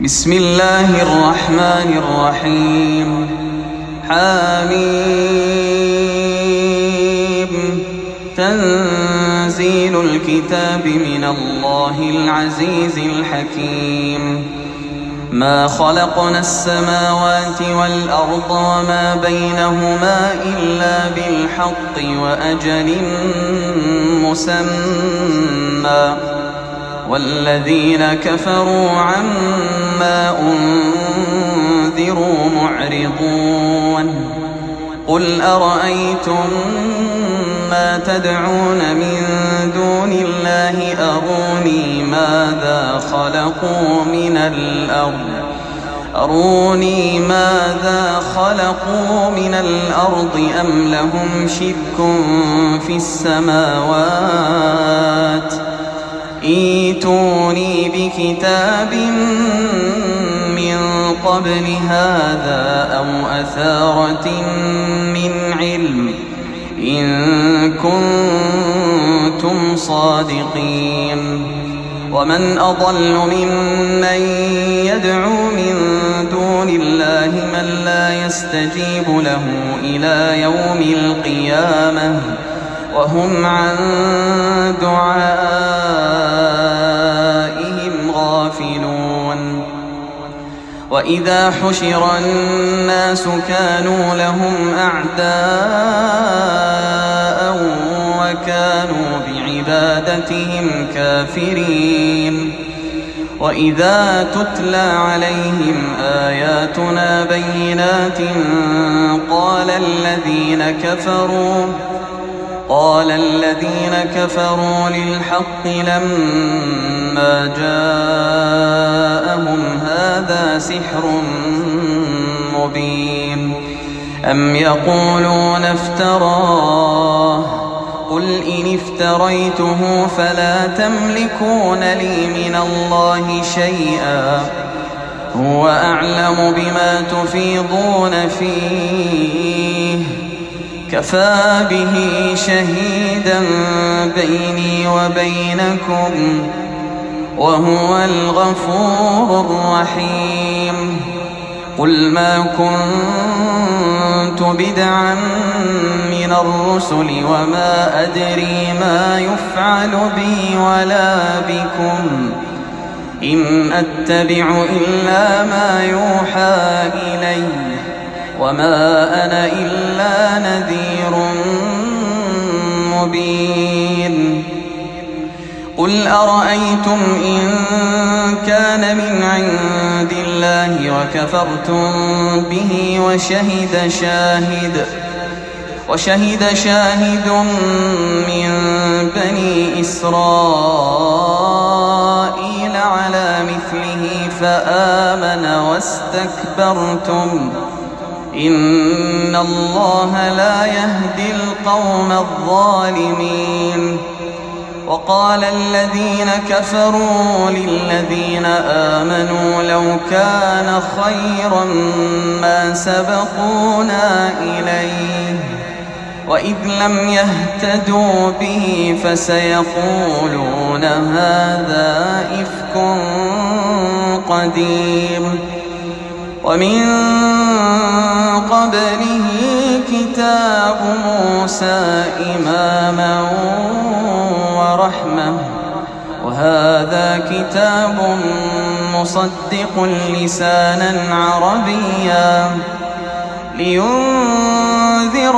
بسم الله الرحمن الرحيم. حميم. تنزيل الكتاب من الله العزيز الحكيم. ما خلقنا السماوات والأرض وما بينهما إلا بالحق وأجل مسمى، والذين كفروا عما أنذروا معرضون. قل أرأيتم ما تدعون من دون الله أروني ماذا خلقوا من الأرض أم لهم شرك في السماوات. ائتوني بكتاب من قبل هذا أو أثارة من علم إن كنتم صادقين. ومن أضل ممن يدعو من دون الله من لا يستجيب له إلى يوم القيامة وهم عن دعائهم غافلون. وإذا حشر الناس كانوا لهم أعداء وكانوا بعبادتهم كافرين. وإذا تتلى عليهم آياتنا بينات قال الذين كفروا للحق لما جاءهم هذا سحر مبين. أم يقولون افتراه قل إن افتريته فلا تملكون لي من الله شيئا هو أعلم بما تفيضون فيه كفى به شهيدا بيني وبينكم وهو الغفور الرحيم. قل ما كنت بدعا من الرسل وما أدري ما يفعل بي ولا بكم إن أتبع إلا ما يوحى إلي وما أنا إلا نذير مبين. قل أرأيتم إن كان من عند الله وكفرتم به وشهد شاهد من بني إسرائيل على مثله فآمن واستكبرتم إن الله لا يهدي القوم الظالمين. وقال الذين كفروا للذين آمنوا لو كان خيرا ما سبقونا إليه وإذ لم يهتدوا به فسيقولون هذا إفك قديم. ومن قبله كتاب موسى إماما ورحمة وهذا كتاب مصدق لسانا عربيا لينذر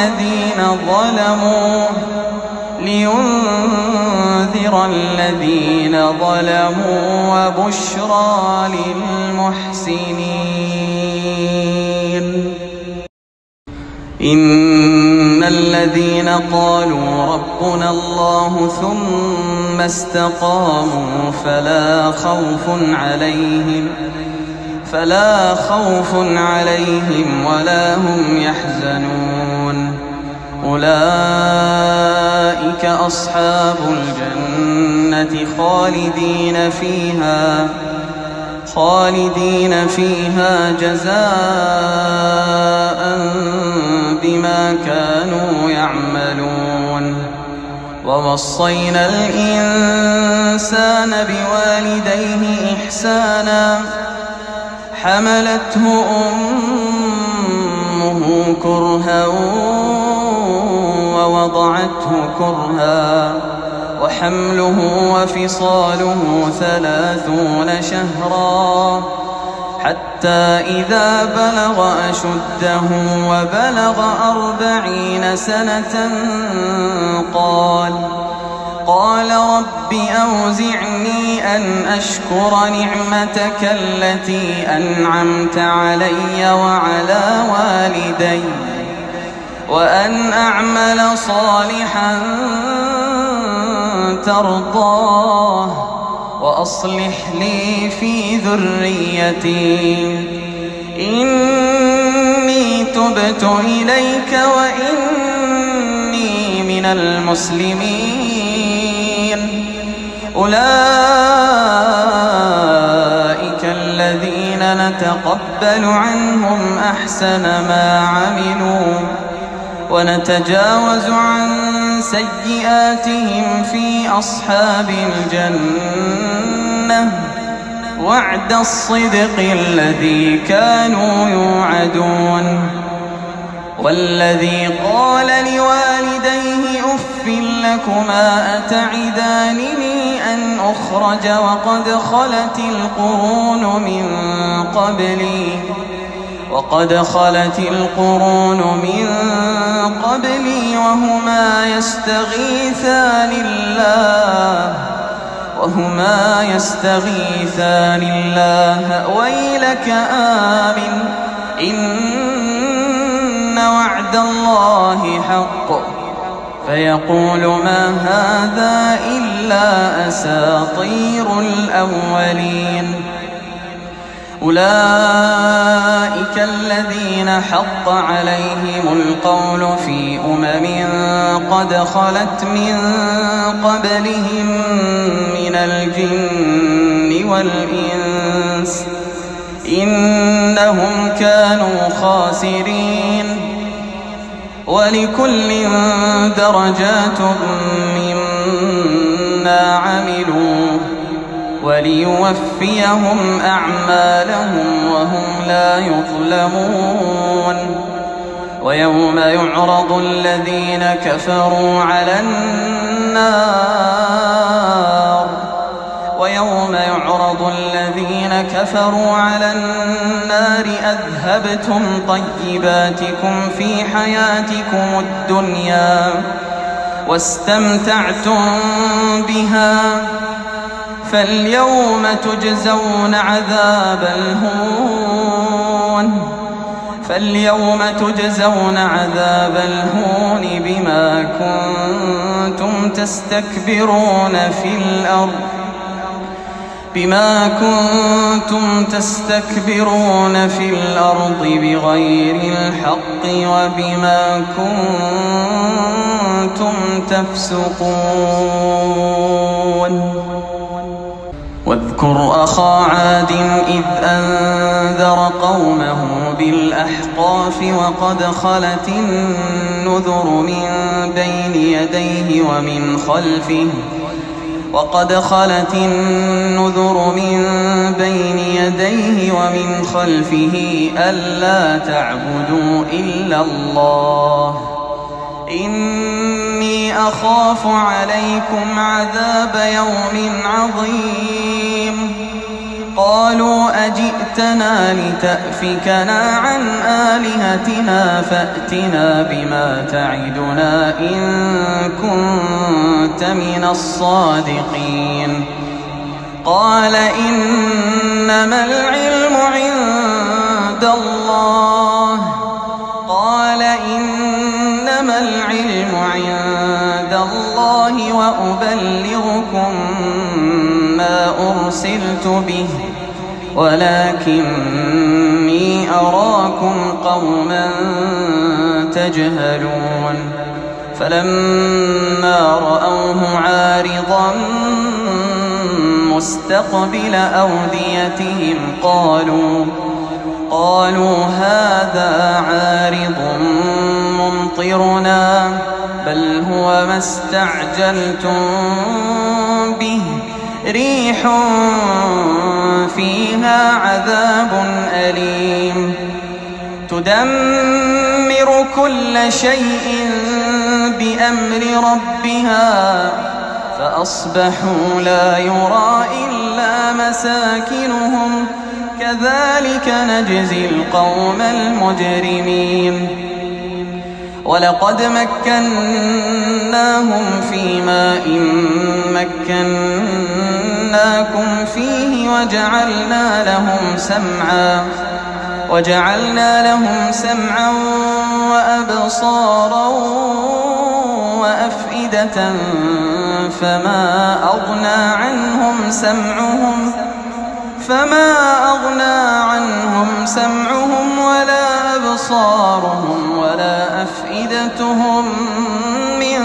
الذين ظلموا وبشرى للمحسنين. إن الذين قالوا ربنا الله ثم استقاموا فلا خوف عليهم ولا هم يحزنون. أولئك أصحاب الجنة خالدين فيها جزاء بما كانوا يعملون. ووصينا الإنسان بوالديه إحسانا حملته أمه كرها ووضعته كرها وحمله وفصاله 30 شهرا حتى إذا بلغ أشده وبلغ 40 سنة قال رب أوزعني أن أشكر نعمتك التي أنعمت علي وعلى والدي وأن أعمل صالحا ترضاه وأصلح لي في ذريتي إني تبت إليك وإني من المسلمين أولئك الذين نتقبل عنهم أحسن ما عملوا ونتجاوز عن سيئاتهم في أصحاب الجنة وعد الصدق الذي كانوا يوعدون والذي قال لوالديه أف لكما أتعدانني أن أخرج وقد خلت القرون من قبلي وهما يستغيثان الله ويلك آمن إن وعد الله حق فيقول ما هذا إلا أساطير الأولين أولئك الذين حق عليهم القول في قد خلت من قبلهم من الجن والإنس إنهم كانوا خاسرين ولكل درجات مما عملوا وليوفيهم أعمالهم وهم لا يظلمون ويوم يعرض الذين كفروا على النار أذهبتم طيباتكم في حياتكم الدنيا واستمتعتم بها فاليوم تجزون عذاب الهون بما كنتم تستكبرون في الأرض بغير الحق وبما كنتم تفسقون واذكر أخا عاد إذ أنذر قومه بالأحقاف وقد خلت النذر من بين يديه ومن خلفه ألا تعبدوا إلا الله إني أخاف عليكم عذاب يوم عظيم قالوا أجئتنا لتأفكنا عن آلهتنا فأتنا بما تعدنا إن كنت من الصادقين قال إنما العلم عند الله وأبلغكم ما أرسلت به ولكني أراكم قوما تجهلون فلما رأوه عارضا مستقبل أوديتهم قالوا هذا عارض ممطرنا بل هو ما استعجلتم به ريح فيها عذاب أليم تدمر كل شيء بأمر ربها فأصبحوا لا يرى إلا مساكنهم كذلك نجزي القوم المجرمين ولقد مكناهم في ماء مكناكم فيه وجعلنا لهم سمعا وأبصارا وأفئدة فما أغنى عنهم سمعهم ولا أبصارهم ولا أفئدتهم من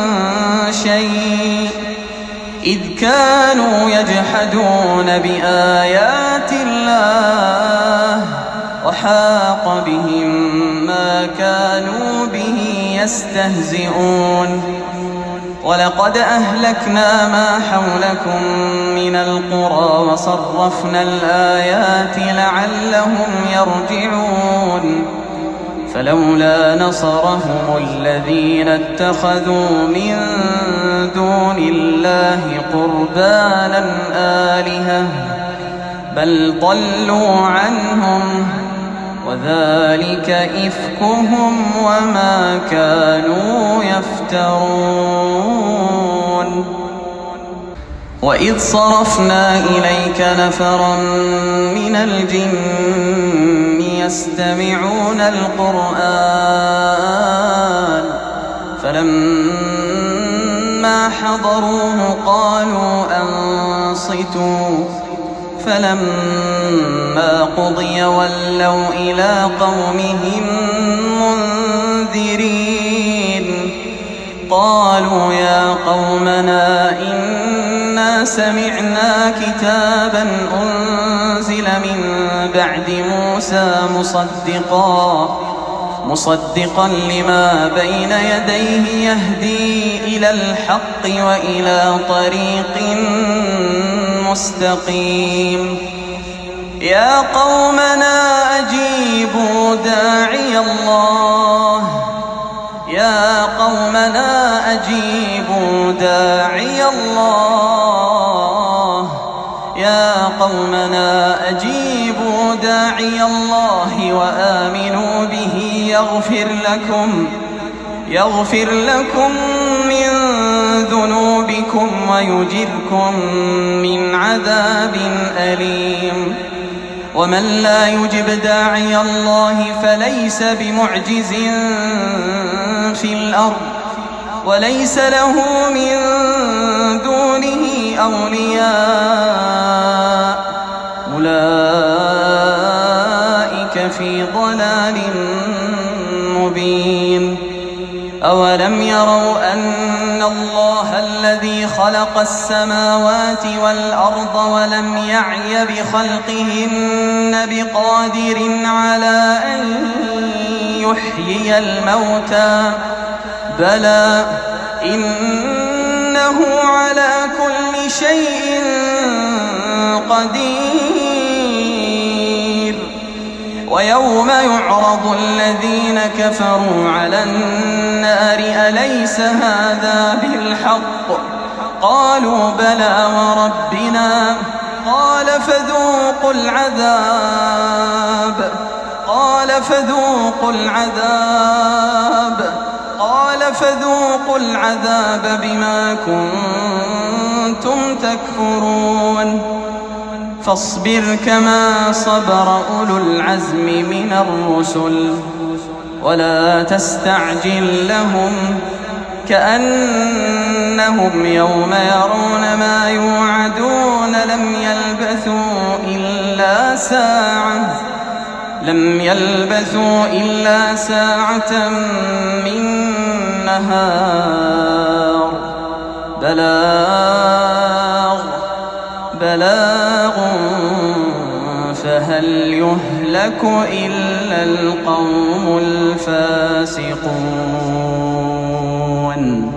شيء إذ كانوا يجحدون بآيات الله وحاق بهم ما كانوا به يستهزئون ولقد أهلكنا ما حولكم من القرى وصرفنا الآيات لعلهم يرجعون فلولا نصرهم الذين اتخذوا من دون الله قربانا آلهة بل ضلوا عنهم وذلك إفكهم وما كانوا يفترون وإذ صرفنا إليك نفرا من الجن يستمعون القرآن فلما حضروه قالوا أنصتوا فلما قضي ولوا إلى قومهم منذرين قالوا يا قومنا إنا سمعنا كتابا أنزل من بعد موسى مصدقا لما بين يديه يهدي إلى الحق وإلى طريق مستقيم يا قومنا أجيبوا داعي الله وآمنوا به يغفر لكم من ذنوبكم ويجركم من عذاب أليم ومن لا يجب داعي الله فليس بمعجز في الأرض وليس له من دونه أولياء أولئك في ضلال مبين أولم يروا أن الله الذي خلق السماوات والأرض ولم يعي بخلقهن بقادر على أن يحيي الموتى بلى إنه على كل شيء قدير ويوم يعرض الذين كفروا على النار أليس هذا بالحق قالوا بلى وربنا قال فذوقوا العذاب بما كنتم تكفرون فاصبر كما صبر أولو العزم من الرسل ولا تستعجل لهم كأنهم يوم يرون ما يوعدون لم يلبثوا إلا ساعة من نهار بلاغ فهل يهلك إلا القوم الفاسقون يعلمون